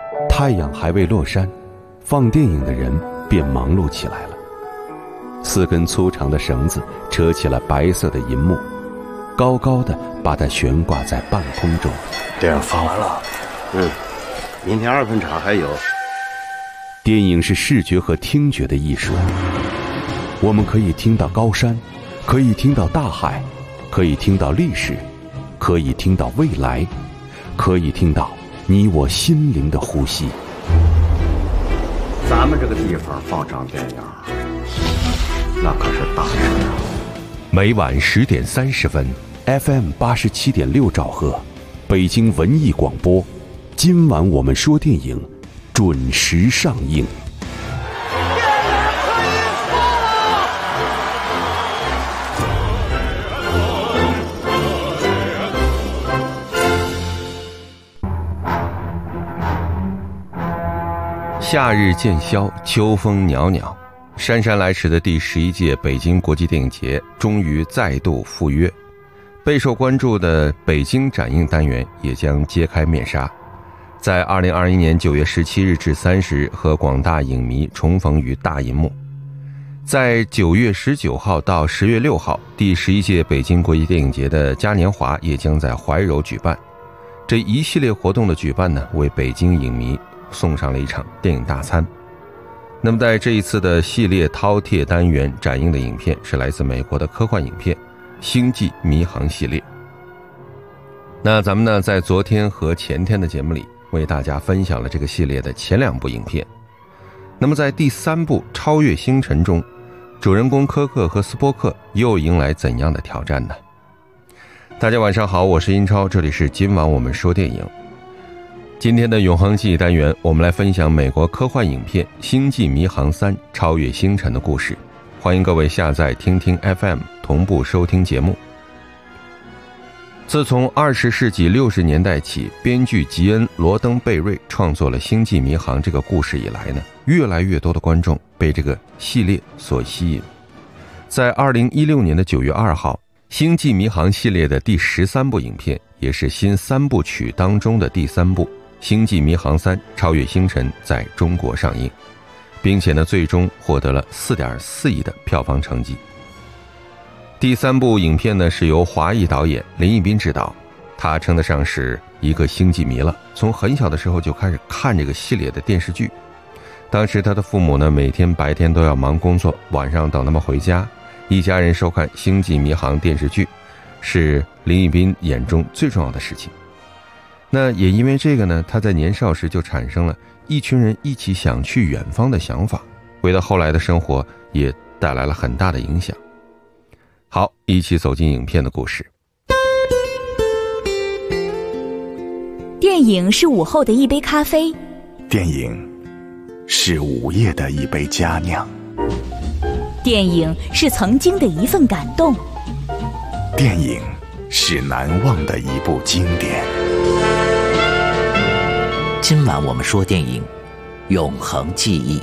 太阳还未落山，放电影的人便忙碌起来了。4根粗长的绳子扯起了白色的银幕，高高的把它悬挂在半空中。 电影放完了， 明天2分场还有。 电影是视觉和听觉的艺术，我们可以听到高山，可以听到大海，可以听到历史，可以听到未来，可以听到你我心灵的呼吸。 咱们这个地方放场电影，那可是大事啊！ 每晚10点30分 ，FM 87.6兆赫，北京文艺广播。今晚我们说电影，准时上映。夏日渐消，秋风袅袅，姗姗来迟的第11届北京国际电影节终于再度赴约，备受关注的北京展映单元也将揭开面纱，在2021年9月17日至30日和广大影迷重逢于大银幕。在9月19号到10月6号，第11届北京国际电影节的嘉年华也将在怀柔举办。这一系列活动的举办呢，为北京影迷送上了一场电影大餐。那么在这一次的系列饕餮单元展映的影片是来自美国的科幻影片《星际迷航》系列。那咱们呢，在昨天和前天的节目里为大家分享了这个系列的前2部影片。那么在第3部《超越星辰》中，主人公柯克和斯波克又迎来怎样的挑战呢？大家晚上好，我是英超，这里是今晚我们说电影。今天的永恒记忆单元，我们来分享美国科幻影片《星际迷航3：超越星辰》的故事。欢迎各位下载听听 FM 同步收听节目。自从20世纪60年代起，编剧吉恩·罗登贝瑞创作了《星际迷航》这个故事以来呢，越来越多的观众被这个系列所吸引。在2016年的9月2号，《星际迷航》系列的第13部影片，也是新3部曲当中的第3部《星际迷航3：超越星辰》在中国上映，并且呢，最终获得了4.4亿的票房成绩。第3部影片呢，是由华裔导演林奕斌执导，他称得上是一个星际迷了，从很小的时候就开始看这个系列的电视剧。当时他的父母呢，每天白天都要忙工作，晚上等他们回家，一家人收看《星际迷航》电视剧，是林奕斌眼中最重要的事情。那也因为这个呢，他在年少时就产生了一群人一起想去远方的想法，为他后来的生活也带来了很大的影响。好，一起走进影片的故事。 电影是午后的一杯咖啡， 电影是午夜的一杯佳酿， 电影是曾经的一份感动， 电影是难忘的一部经典。 今晚我们说电影，永恒记忆。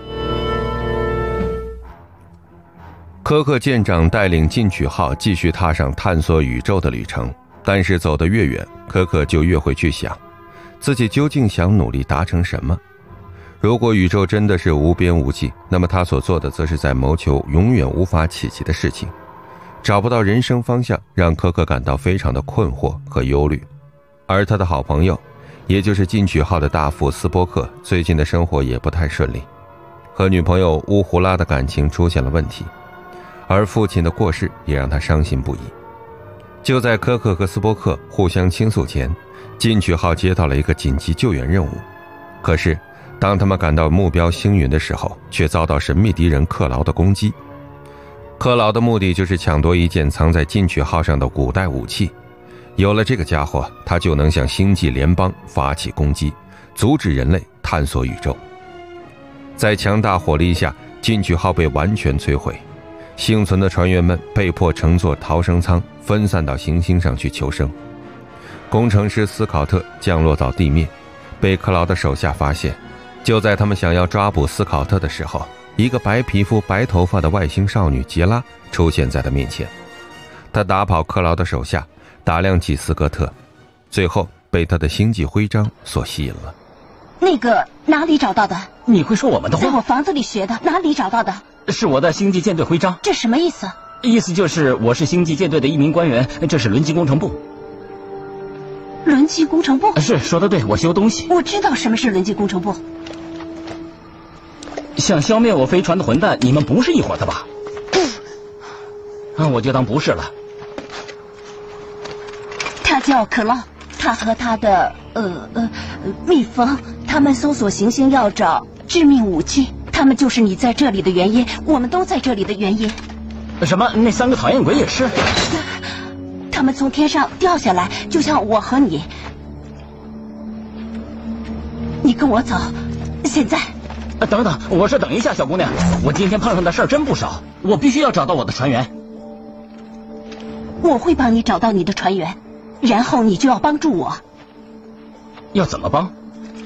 柯克舰长带领进取号继续踏上探索宇宙的旅程，但是走得越远，柯克就越会去想，自己究竟想努力达成什么。如果宇宙真的是无边无际，那么他所做的则是在谋求永远无法企及的事情，找不到人生方向，让柯克感到非常的困惑和忧虑。而他的好朋友，也就是进取号的大副斯波克，最近的生活也不太顺利，和女朋友乌胡拉的感情出现了问题，而父亲的过世也让他伤心不已。就在柯克和斯波克互相倾诉前，进取号接到了一个紧急救援任务。可是当他们赶到目标星云的时候，却遭到神秘敌人克劳的攻击。克劳的目的就是抢夺一件藏在进取号上的古代武器，有了这个家伙，他就能向星际联邦发起攻击，阻止人类探索宇宙。在强大火力下，进取号被完全摧毁，幸存的船员们被迫乘坐逃生舱分散到行星上去求生。工程师斯考特降落到地面，被克劳的手下发现。就在他们想要抓捕斯考特的时候，一个白皮肤白头发的外星少女杰拉出现在他面前。他打跑克劳的手下，打量起斯科特，最后被他的星际徽章所吸引了。 那个哪里找到的？ 你会说我们的话？ 在我房子里学的，哪里找到的？ 是我的星际舰队徽章。 这什么意思？ 意思就是我是星际舰队的一名官员，这是轮机工程部。 轮机工程部？ 是，说的对，我修东西。 我知道什么是轮机工程部。 想消灭我飞船的混蛋，你们不是一伙的吧？我就当不是了。 他叫克劳，他和他的蜜蜂，他们搜索行星要找致命武器，他们就是你在这里的原因，我们都在这里的原因。 什么？那3个讨厌鬼也是？ 他们从天上掉下来，就像我和你。你跟我走，现在。 等等，我说等一下，小姑娘，我今天碰上的事儿真不少，我必须要找到我的船员。 我会帮你找到你的船员，然后你就要帮助我。 要怎么帮？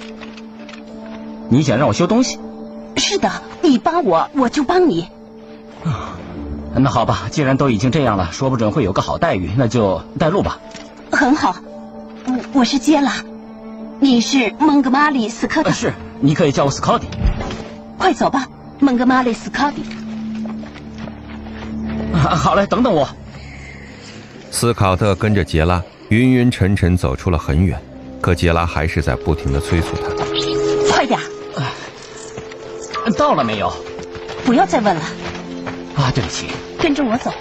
你想让我修东西？ 是的，你帮我，我就帮你。 那好吧，既然都已经这样了，说不准会有个好待遇，那就带路吧。 很好，我是杰拉，你是蒙哥马利斯科特。 是，你可以叫我斯考迪。 快走吧，蒙哥马利斯考迪。 好嘞，等等我。 斯考特跟着杰拉晕晕沉沉走出了很远，可杰拉还是在不停地催促他。 快点！ 到了没有？ 不要再问了。 对不起。 跟着我走，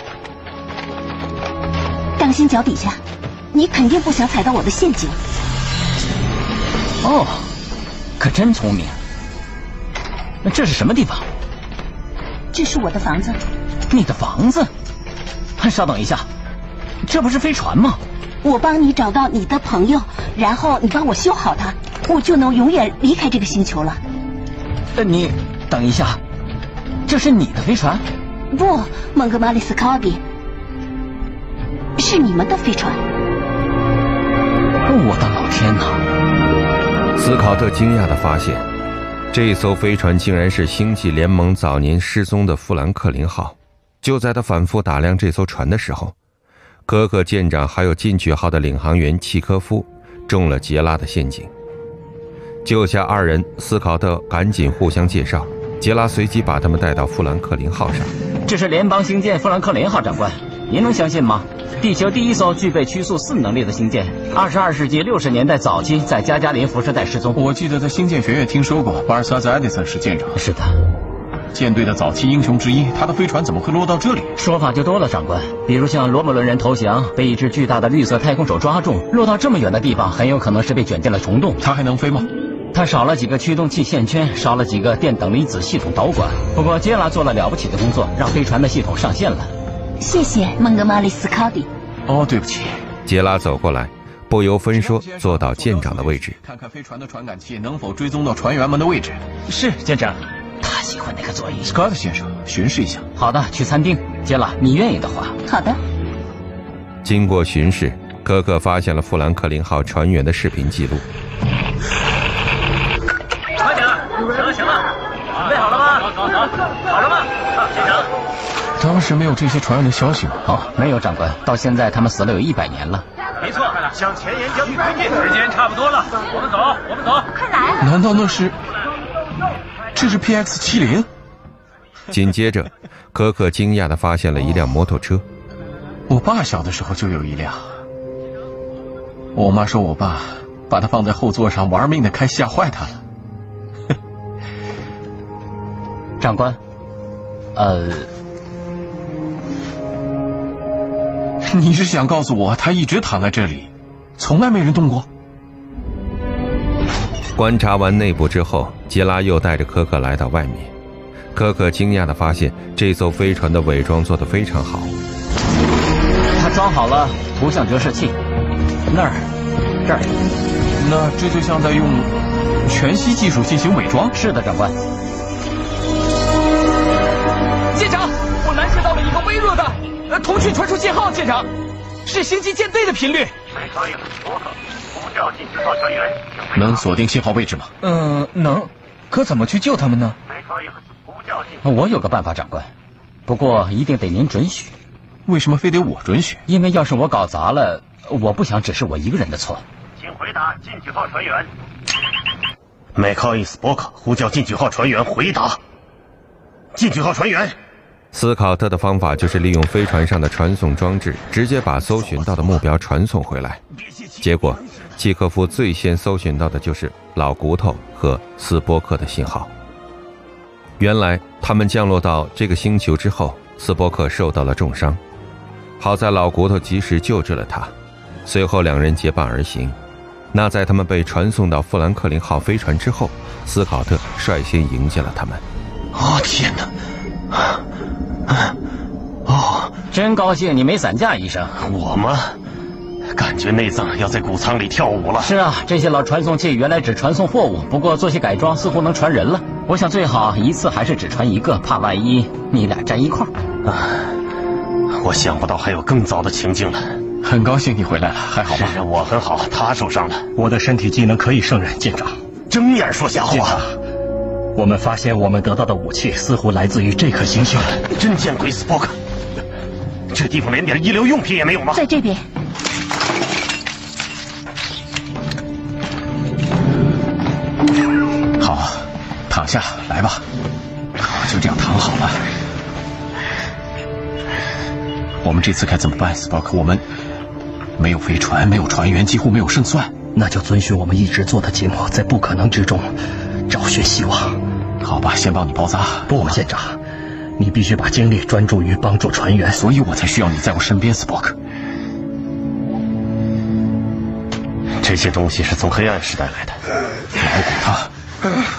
当心脚底下，你肯定不想踩到我的陷阱。 哦，可真聪明。那这是什么地方？ 这是我的房子。 你的房子？稍等一下，这不是飞船吗？ 我帮你找到你的朋友，然后你帮我修好它，我就能永远离开这个星球了。 你等一下，这是你的飞船？ 不，蒙哥马利斯考迪，是你们的飞船。 我的老天哪！ 斯考特惊讶地发现，这艘飞船竟然是星际联盟早年失踪的富兰克林号。就在他反复打量这艘船的时候，可可舰长还有进取号的领航员契科夫中了杰拉的陷阱。救下2人，斯考特赶紧互相介绍，杰拉随即把他们带到富兰克林号上。 这是联邦星舰富兰克林号，长官，您能相信吗？地球第一艘具备曲速4能力的星舰，22世纪60年代早期在加加林辐射带失踪。 我记得在星舰学院听说过，巴尔萨斯·爱迪生是舰长。 是的， 舰队的早期英雄之一，他的飞船怎么会落到这里？ 说法就多了，长官。比如像罗姆伦人投降，被一只巨大的绿色太空手抓住，落到这么远的地方，很有可能是被卷进了虫洞。 他还能飞吗？ 他少了几个驱动器线圈，少了几个电等离子系统导管。不过杰拉做了了不起的工作，让飞船的系统上线了。 谢谢蒙哥马利斯考迪。 对不起。 杰拉走过来，不由分说坐到舰长的位置。 看看飞船的传感器能否追踪到船员们的位置。 是，舰长。他喜欢那个座椅。 斯科特先生，巡视一下。 好的，去餐厅。杰拉，你愿意的话。 好的。 经过巡视，可可发现了富兰克林号船员的视频记录。 快点，行了，准备好了吗？好了吗？舰长。 当时没有这些船员的消息吗？ 没有，长官。到现在他们死了有100年了。 没错，向前沿将去推进。时间差不多了，我们走， 快来！ 难道这是 PX-70？ 紧接着，可可惊讶地发现了一辆摩托车。 我爸小的时候就有一辆。我妈说我爸把它放在后座上玩命的开，吓坏他了。 长官， 你是想告诉我他一直躺在这里，从来没人动过？ 观察完内部之后，杰拉又带着可可来到外面。可可惊讶地发现，这艘飞船的伪装做得非常好。 他装好了图像折射器，那儿，这儿。 那这就像在用全息技术进行伪装？ 是的，长官。 舰长，我拦截到了一个微弱的通讯传输信号，舰长，是星际舰队的频率。 没答应多个，呼叫进去号船员。 能锁定信号位置吗？ 能。可怎么去救他们呢？ 没答应呼叫进去。 我有个办法，长官，不过一定得您准许。 为什么非得我准许？ 因为要是我搞砸了，我不想只是我一个人的错。 请回答进去号船员。 麦考因斯伯克呼叫进取号船员回答。进取号船员。 斯考特的方法就是利用飞船上的传送装置，直接把搜寻到的目标传送回来。结果，契科夫最先搜寻到的就是老骨头和斯波克的信号。原来，他们降落到这个星球之后，斯波克受到了重伤，好在老骨头及时救治了他。随后，两人结伴而行。那在他们被传送到富兰克林号飞船之后，斯考特率先迎接了他们。 哦，天哪！哦， 真高兴你没散架，医生。 我吗？感觉内脏要在谷仓里跳舞了。 是啊，这些老传送器原来只传送货物，不过做些改装似乎能传人了。我想最好一次还是只传一个，怕万一你俩站一块儿。 我想不到还有更糟的情境了。 很高兴你回来了，还好吗？ 是，我很好，他受伤了。 我的身体机能可以胜任，舰长。 睁眼说瞎话。 我们发现我们得到的武器似乎来自于这颗行星。 真见鬼，斯波克！这地方连点医疗用品也没有吗？ 在这边。 好，躺下来吧。就这样躺好了。我们这次该怎么办，斯波克？我们没有飞船，没有船员，几乎没有胜算。 那就遵循我们一直做的节目，在不可能之中找寻希望。 好吧，先帮你包扎。 不，舰长，你必须把精力专注于帮助船员， 所以我才需要你在我身边，斯波克。 这些东西是从黑暗时代来的， 老骨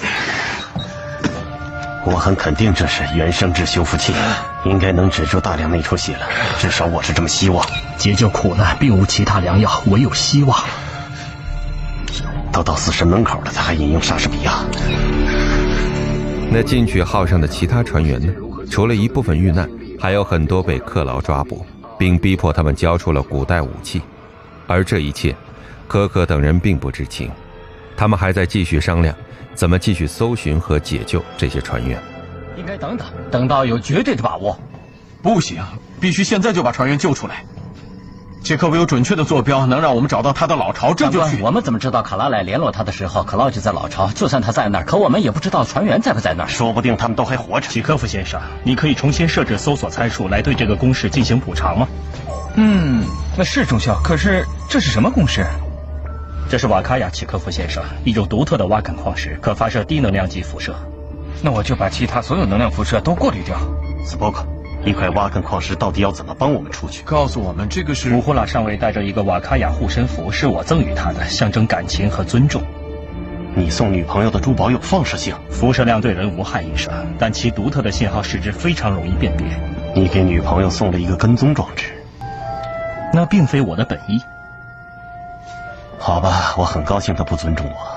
头。我很肯定这是原生质修复器，应该能止住大量内出血了，至少我是这么希望。 解救苦难并无其他良药，唯有希望。 都到死神门口了，他还引用莎士比亚。 那进取号上的其他船员呢？除了一部分遇难，还有很多被克劳抓捕，并逼迫他们交出了古代武器。而这一切，可可等人并不知情，他们还在继续商量怎么继续搜寻和解救这些船员。 应该等到有绝对的把握。 不行，必须现在就把船员救出来。契科夫有准确的坐标，能让我们找到他的老巢，这就去。 我们怎么知道卡拉来联络他的时候，克劳就在老巢？就算他在那儿，可我们也不知道船员在不在那儿。 说不定他们都还活着。 契科夫先生，你可以重新设置搜索参数来对这个公式进行补偿吗？ 那是中校，可是这是什么公式？ 这是瓦卡亚，契科夫先生，一种独特的挖垦矿石，可发射低能量级辐射。 那我就把其他所有能量辐射都过滤掉。 斯波克，一块挖垦矿石到底要怎么帮我们出去？ 告诉我们，这个是乌呼拉上尉带着一个瓦卡亚护身符，是我赠予他的，象征感情和尊重。 你送女朋友的珠宝有放射性， 辐射量对人无害，医生，但其独特的信号试纸非常容易辨别。 你给女朋友送了一个跟踪装置， 那并非我的本意。 好吧，我很高兴他不尊重我。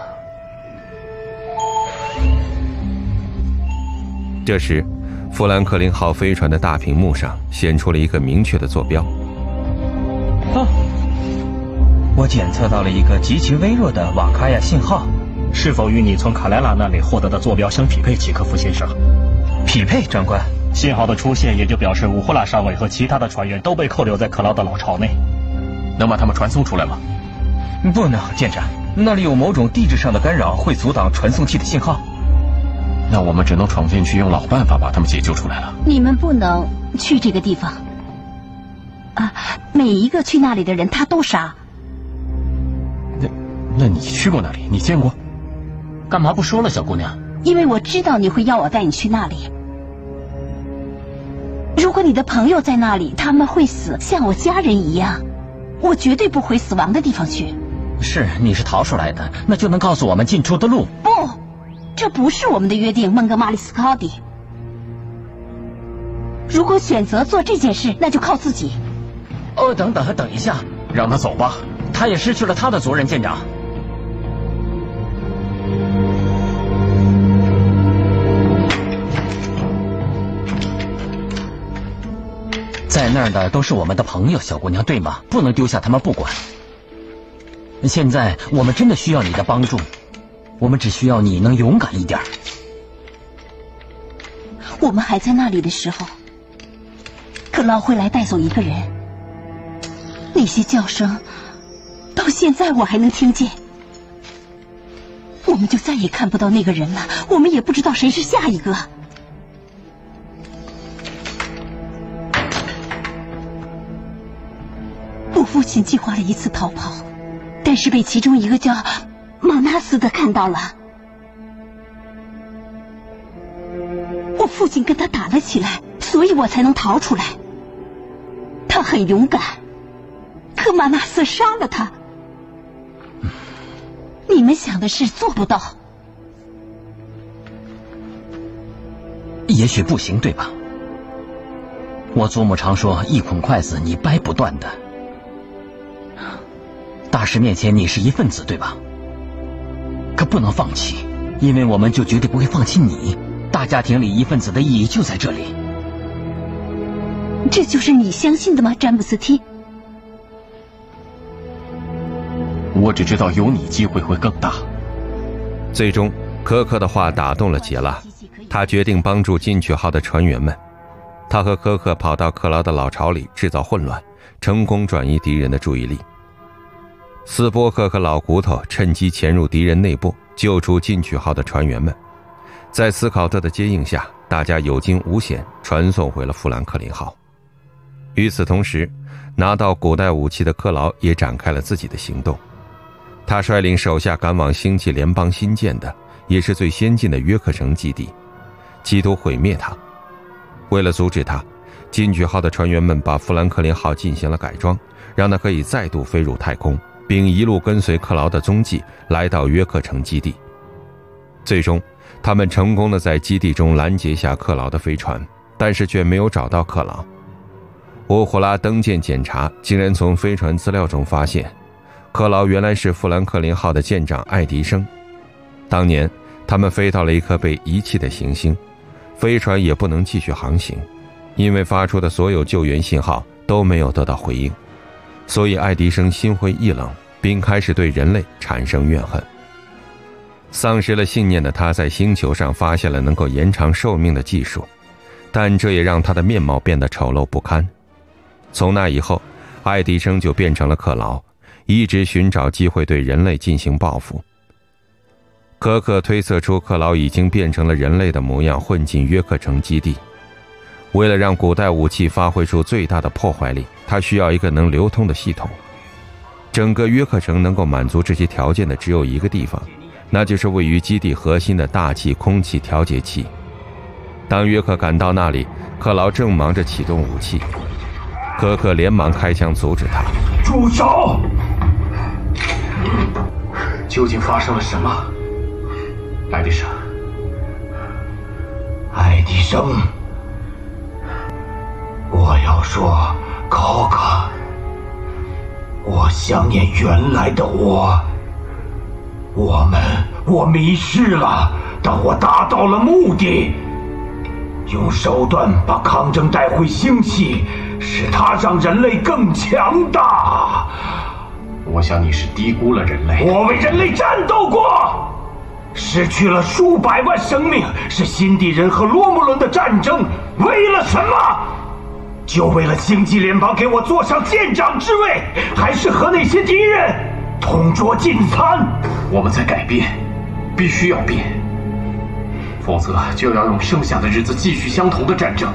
这时，富兰克林号飞船的大屏幕上显出了一个明确的坐标。 我检测到了一个极其微弱的瓦卡亚信号， 是否与你从卡莱拉那里获得的坐标相匹配，契科夫先生？ 匹配，长官。 信号的出现也就表示乌呼拉上尉和其他的船员都被扣留在克劳的老巢内。 能把他们传送出来吗？ 不能，舰长，那里有某种地质上的干扰，会阻挡传送器的信号。 那我们只能闯进去，用老办法把他们解救出来了。 你们不能去这个地方啊！每一个去那里的人，他都杀。 那你去过那里？你见过？ 干嘛不说了，小姑娘？ 因为我知道你会要我带你去那里。如果你的朋友在那里，他们会死，像我家人一样。我绝对不回死亡的地方去。 是，你是逃出来的，那就能告诉我们进出的路。 不，这不是我们的约定，孟哥马利斯考迪。如果选择做这件事，那就靠自己。 哦，等一下， 让他走吧。 他也失去了他的族人，舰长。在那儿的都是我们的朋友，小姑娘，对吗？不能丢下他们不管。现在我们真的需要你的帮助，我们只需要你能勇敢一点。 我们还在那里的时候，克劳会来带走一个人。那些叫声，到现在我还能听见。 我们就再也看不到那个人了，我们也不知道谁是下一个。我父亲计划了一次逃跑，但是被其中一个叫马纳斯的看到了。我父亲跟他打了起来，所以我才能逃出来。他很勇敢，可马纳斯杀了他。你们想的事做不到。 也许不行，对吧？我祖母常说，一捆筷子你掰不断的。大事面前你是一份子，对吧？可不能放弃，因为我们就绝对不会放弃你。大家庭里一份子的意义就在这里。 这就是你相信的吗，詹姆斯 T？ 我只知道有你机会会更大。 最终，科克的话打动了杰拉，他决定帮助进取号的船员们。他和科克跑到克劳的老巢里制造混乱，成功转移敌人的注意力。斯波克和老骨头趁机潜入敌人内部，救出进取号的船员们。在斯考特的接应下，大家有惊无险传送回了富兰克林号。与此同时，拿到古代武器的克劳也展开了自己的行动。他率领手下赶往星际联邦新建的，也是最先进的约克城基地，企图毁灭它。为了阻止他，进取号的船员们把富兰克林号进行了改装，让它可以再度飞入太空，并一路跟随克劳的踪迹来到约克城基地。最终，他们成功地在基地中拦截下克劳的飞船，但是却没有找到克劳。乌胡拉登舰检查，竟然从飞船资料中发现，克劳原来是富兰克林号的舰长爱迪生。当年，他们飞到了一颗被遗弃的行星，飞船也不能继续航行，因为发出的所有救援信号都没有得到回应，所以爱迪生心灰意冷，并开始对人类产生怨恨。丧失了信念的他在星球上发现了能够延长寿命的技术，但这也让他的面貌变得丑陋不堪。从那以后，爱迪生就变成了克劳，一直寻找机会对人类进行报复。科克推测出克劳已经变成了人类的模样，混进约克城基地。为了让古代武器发挥出最大的破坏力，他需要一个能流通的系统。整个约克城能够满足这些条件的只有一个地方，那就是位于基地核心的大气空气调节器。当约克赶到那里，克劳正忙着启动武器，科克连忙开枪阻止他。 住手！究竟发生了什么？爱迪生，爱迪生，我要说，科克，我想念原来的我。我迷失了，但我达到了目的。用手段把抗争带回星系，使它让人类更强大。 我想你是低估了人类。 我为人类战斗过，失去了数百万生命，是辛地人和罗姆伦的战争。为了什么？就为了星际联邦给我坐上舰长之位，还是和那些敌人同桌进餐？ 我们在改变，必须要变，否则就要用剩下的日子继续相同的战争。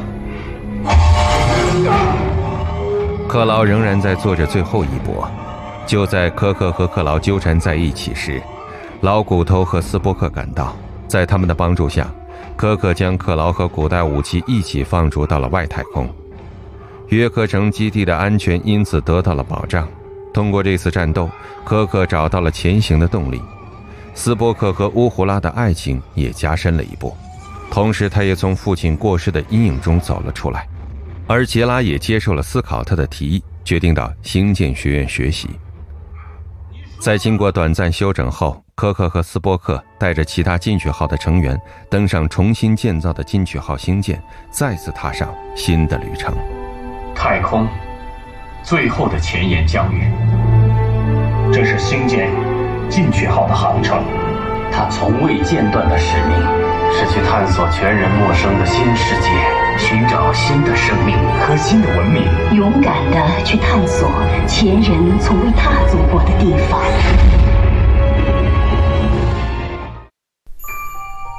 克劳仍然在做着最后一搏。就在科克和克劳纠缠在一起时，老骨头和斯波克赶到，在他们的帮助下，科克将克劳和古代武器一起放逐到了外太空。约克城基地的安全因此得到了保障。通过这次战斗，科克找到了前行的动力，斯波克和乌胡拉的爱情也加深了一步，同时他也从父亲过世的阴影中走了出来。而杰拉也接受了斯考特的提议，决定到星舰学院学习。在经过短暂休整后，科克和斯波克带着其他进取号的成员登上重新建造的进取号星舰，再次踏上新的旅程。 太空最后的前沿疆域，这是星舰进取号的航程。 它从未间断的使命是去探索全人陌生的新世界，寻找新的生命和新的文明， 勇敢地去探索前人从未踏足过的地方。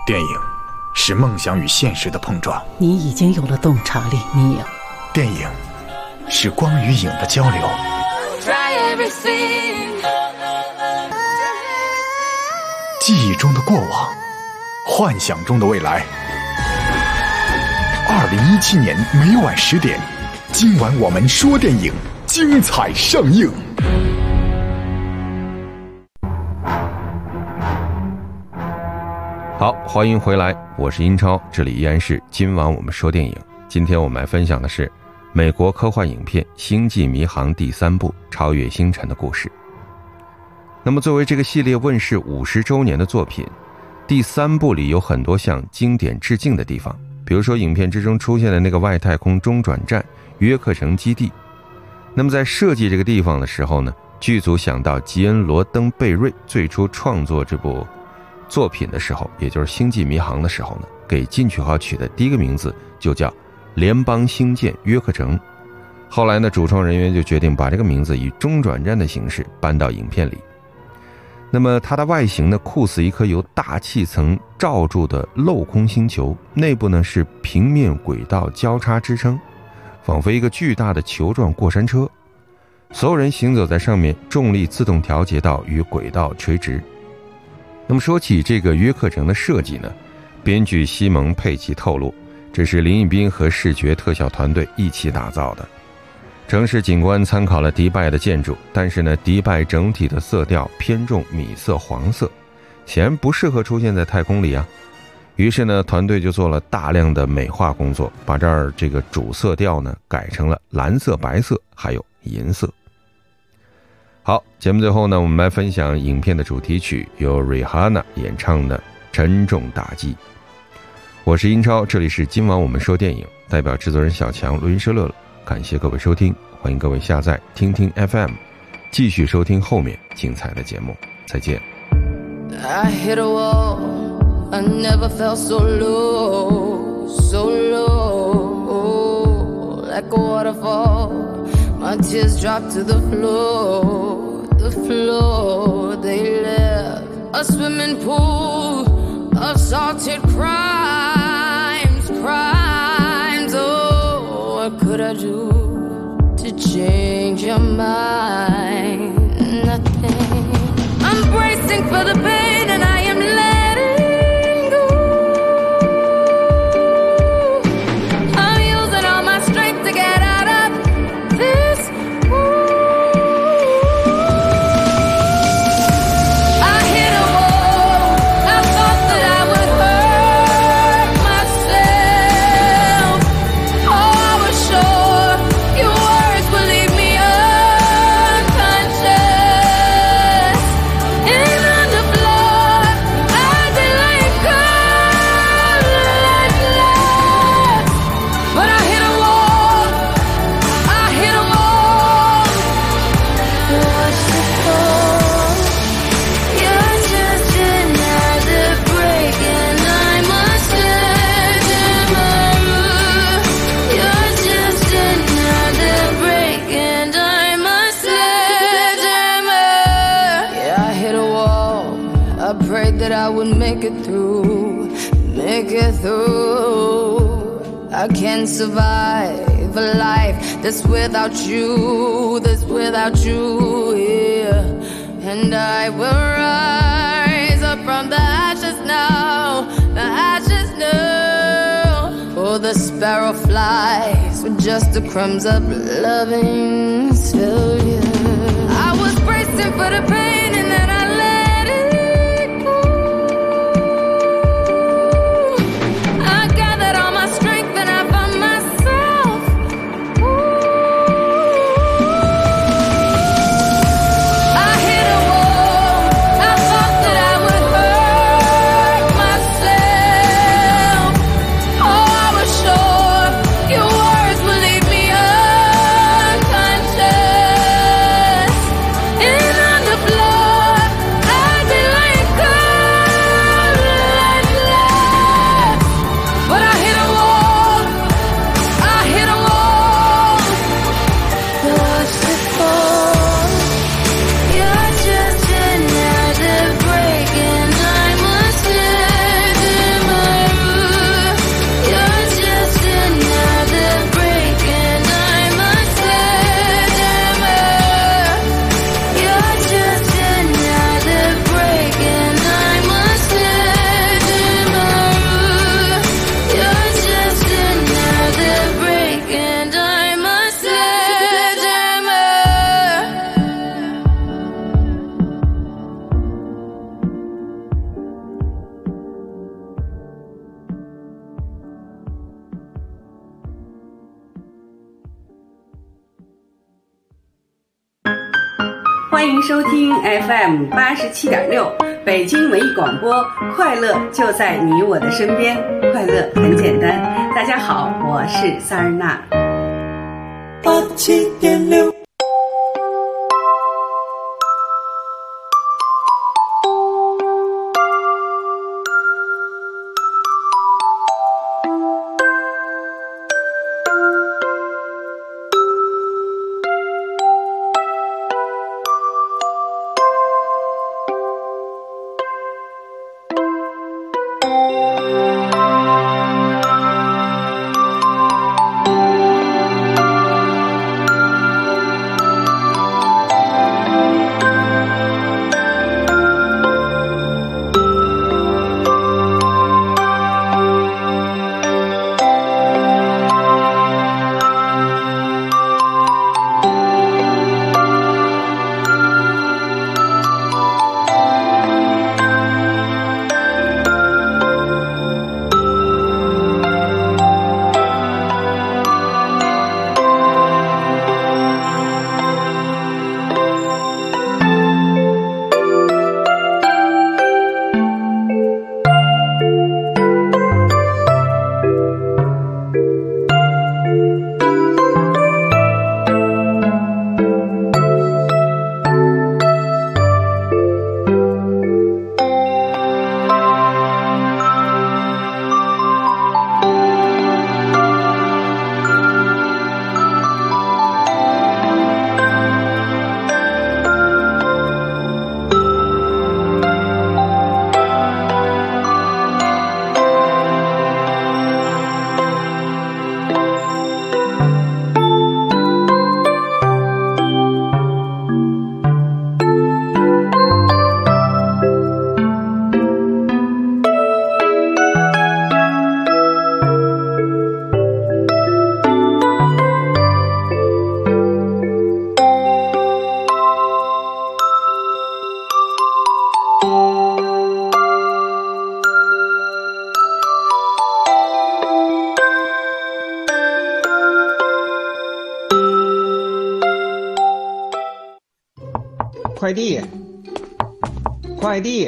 电影是梦想与现实的碰撞。 你已经有了洞察力，你有。 电影是光与影的交流。记忆中的过往，幻想中的未来。2017年每晚10点，今晚我们说电影，精彩上映。 好，欢迎回来，我是英超，这里依然是今晚我们说电影。今天我们来分享的是美国科幻影片《星际迷航》第3部《超越星辰的故事》。那么作为这个系列问世50周年的作品，第3部里有很多向经典致敬的地方，比如说影片之中出现的那个外太空中转站约克城基地。那么在设计这个地方的时候呢，剧组想到吉恩·罗登·贝瑞最初创作这部作品的时候，也就是《星际迷航》的时候呢，给进取号取的第一个名字就叫联邦星舰约克城。后来呢，主创人员就决定把这个名字以中转站的形式搬到影片里。那么它的外形呢，酷似一颗由大气层罩住的镂空星球，内部呢是平面轨道交叉支撑，仿佛一个巨大的球状过山车，所有人行走在上面，重力自动调节到与轨道垂直。那么说起这个约克城的设计呢，编剧西蒙·佩奇透露，这是林一斌和视觉特效团队一起打造的。城市景观参考了迪拜的建筑，但是呢，迪拜整体的色调偏重米色黄色，显然不适合出现在太空里啊。于是呢，团队就做了大量的美化工作，把这儿这个主色调呢改成了蓝色、白色还有银色。好，节目最后呢，我们来分享影片的主题曲，由 Rihanna 演唱的《沉重打击》。我是英超，这里是今晚我们说电影，代表制作人小强，录音师乐乐，感谢各位收听，欢迎各位下载听听 FM， 继续收听后面精彩的节目，再见。 I hit a wall, I never felt so low, so low, like a waterfall, my tears dropped to the floor, they left a swimming pool of salted crimes, oh, what could I do to change your mind? Nothing. I'm bracing for the pain and I am letting go. I'm using all my strength to get out of this hole. I hit a wall. I thought that I would hurt myself. Oh, I was sure your words would leave me unconscious. And on the floor, I did like colorless. But I hit a wall. I hit a wall. Watch the fall. You're just another break, and I'm a sledgehammer. You're just another break, and I'm a sledgehammer. Yeah, I hit a wall. I prayed that I would make it through, make it through. I can't survive a life that's without you, yeah. And I will rise up from the ashes now, Oh, the sparrow flies with just the crumbs of loving failure. I was bracing for the pain and then I let it go. I gathered all my strength and I found myself. I hit a wall. I thought that I would hurt myself. Oh, I was sure your words would leave me unconscious. And on the floor 收听 FM 87.6北京文艺广播，快乐就在你我的身边，快乐很简单。大家好，我是萨日娜。 87.6 快递！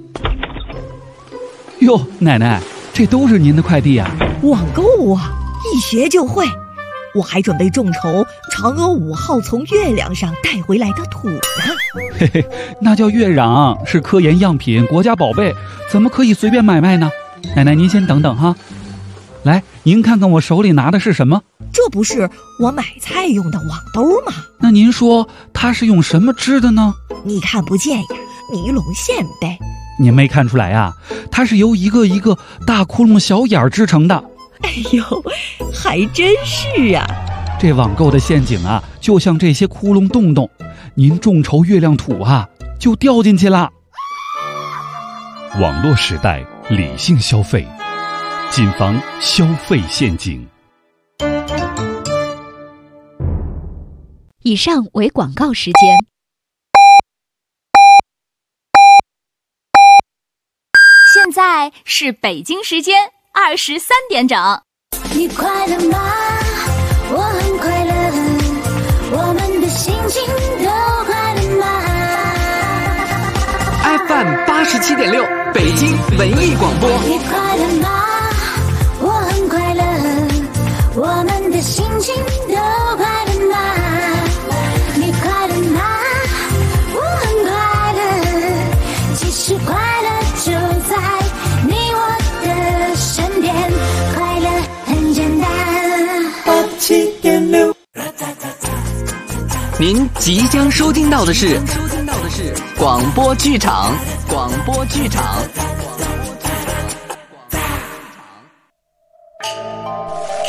哟，奶奶，这都是您的快递啊！ 网购啊，一学就会。我还准备众筹嫦娥5号从月亮上带回来的土呢。 嘿嘿，那叫月壤，是科研样品，国家宝贝，怎么可以随便买卖呢？奶奶，您先等等哈。来，您看看我手里拿的是什么？ 这不是我买菜用的网兜吗？ 那您说它是用什么织的呢？ 你看不见呀，尼龙线呗。 您没看出来啊？它是由一个一个大窟窿小眼儿织成的。 哎呦，还真是啊！ 这网购的陷阱啊，就像这些窟窿洞洞，您众筹月亮土啊，就掉进去了。 网络时代，理性消费，谨防消费陷阱。 以上为广告时间。现在是北京时间23点整。 你快乐吗？我很快乐，我们的心情都快乐吗 ？FM 87.6，北京文艺广播。 你快乐吗？我很快乐，我们的心情都快乐吗？你快乐吗？我很快乐，其实快乐就在你我的身边，快乐很简单。 87.6， 您即将收听到的是广播剧场。